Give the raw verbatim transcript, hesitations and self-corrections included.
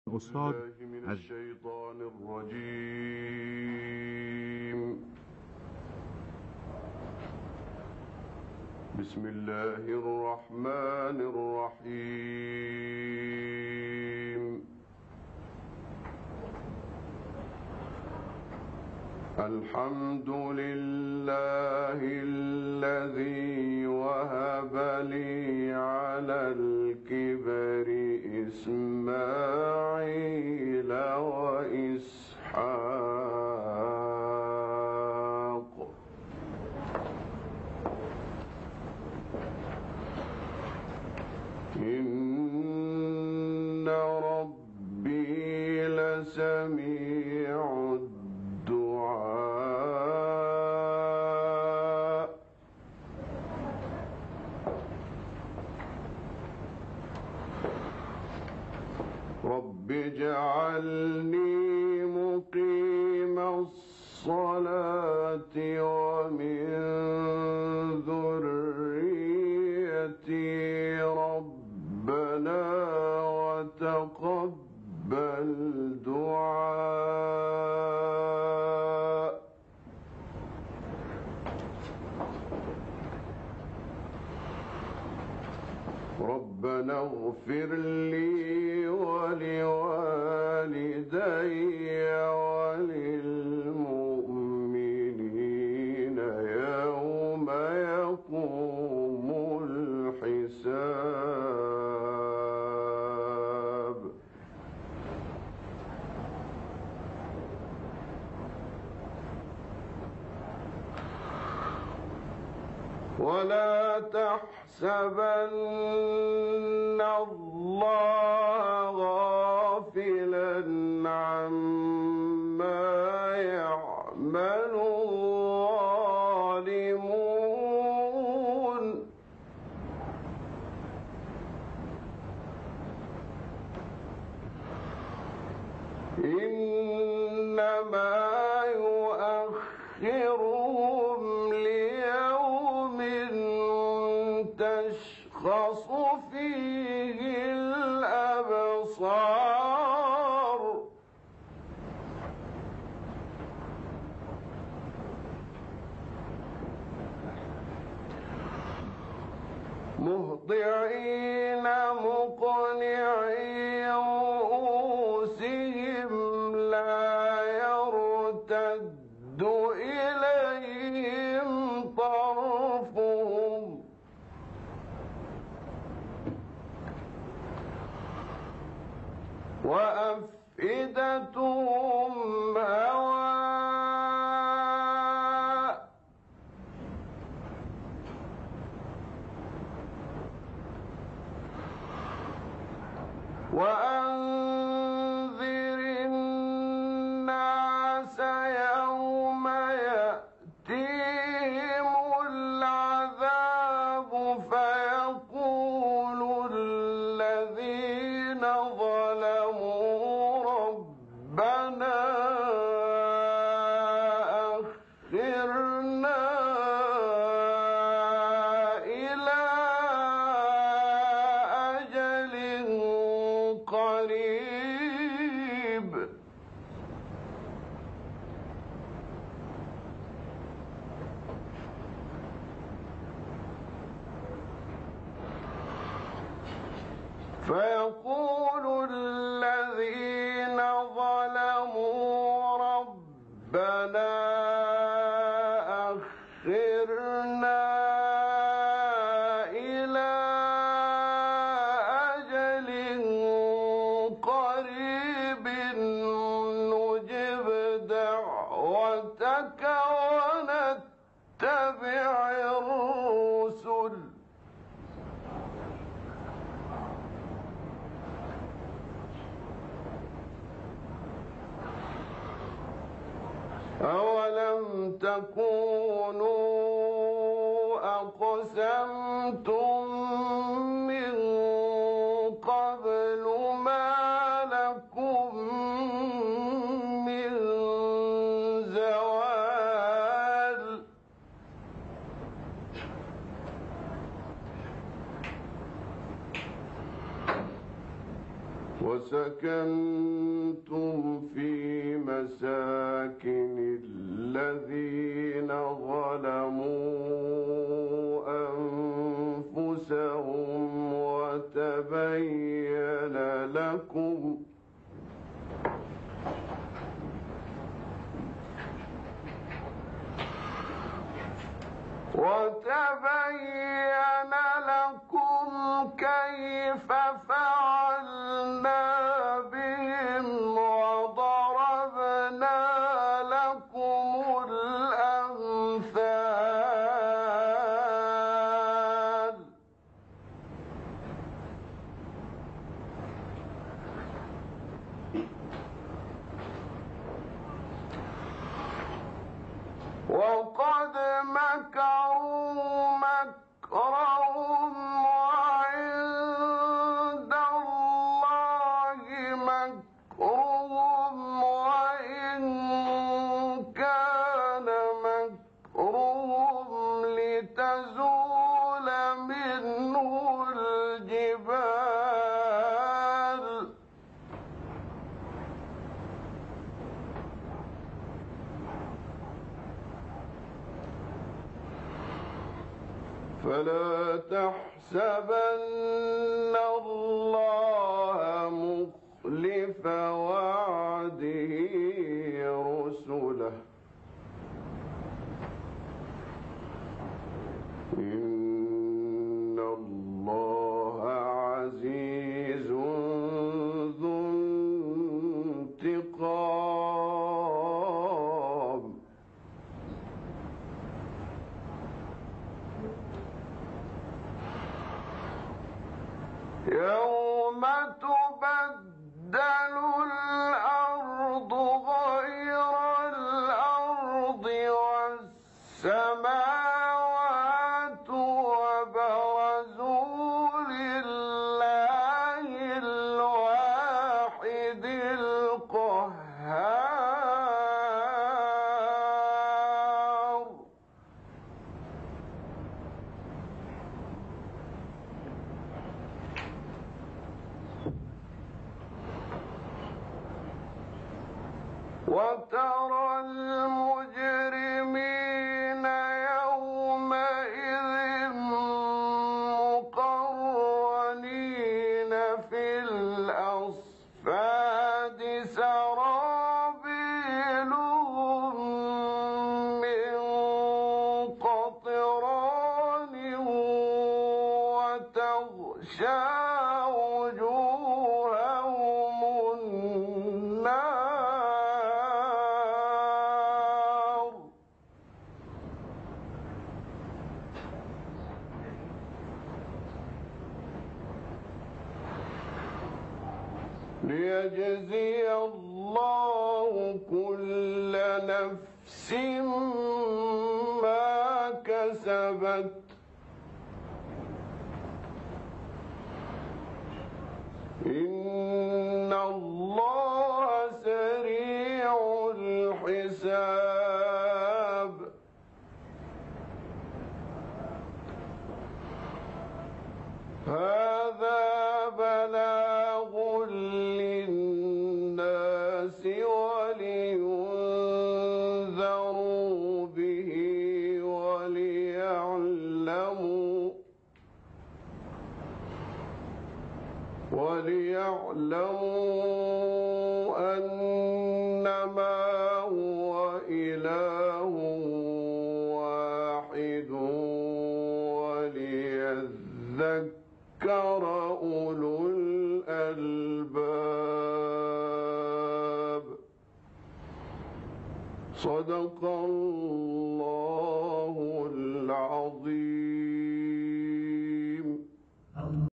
أستاذ من الشيطان الرجيم. بسم الله الرحمن الرحيم. الحمد لله الذي وهب لي على الكبر إسماعيل وإسحاق إن ربي لسميع الدعاء. رب اجعلني مقيم الصلاة ومن ذريتي ربنا وتقبل دعاء. ربنا اغفر لي ولوالدي وللمؤمنين يوم يقوم الحساب. ولا تحسبن الله غافلا عما يعمل الظالمون إنما يؤخرهم ليوم تشخص فيه الأبصار. مهطعين مقنعي رؤوسهم لا يرتد إليهم طرفهم وأفئدتهم هواء. وأنذر الناس يوم يأتيهم العذاب فيقول الذين ظلموا ربنا أخرنا إلى أجل قريب فيقول الذين ظلموا ربنا أخرنا إلى أجل قريب نجب دعوتك ونتبع الرسل. أولم تكونوا أقسمتم من قبل ما لكم من زوال. وسكنتم في مساكن الذين ظلموا أنفسهم وتبين لكم وتبين لكم كيف فعلنا بهم وضربنا لكم الأمثال وقد مكروا مكرهم وعند الله مكرهم وإن كان مكرهم لتزول منه الجبال فلا تحسبن الله مخلف وعده رسله إن الله عزيز ذو انتقام يوم تبدل الأرض غير الأرض والسماوات وبرزوا لله الواحد القهار وترى المجرمين يومئذ مقرنين في الأصفاد سرابيلهم من قطران وتغشى وجوههم النار ليجزي الله كل نفس ما كسبت إن الله سريع الحساب هذا بلاغ للناس ولينذروا به وليعلموا وليعلموا أنما هو إله واحد وليذكر أولو الألباب صدق الله العظيم.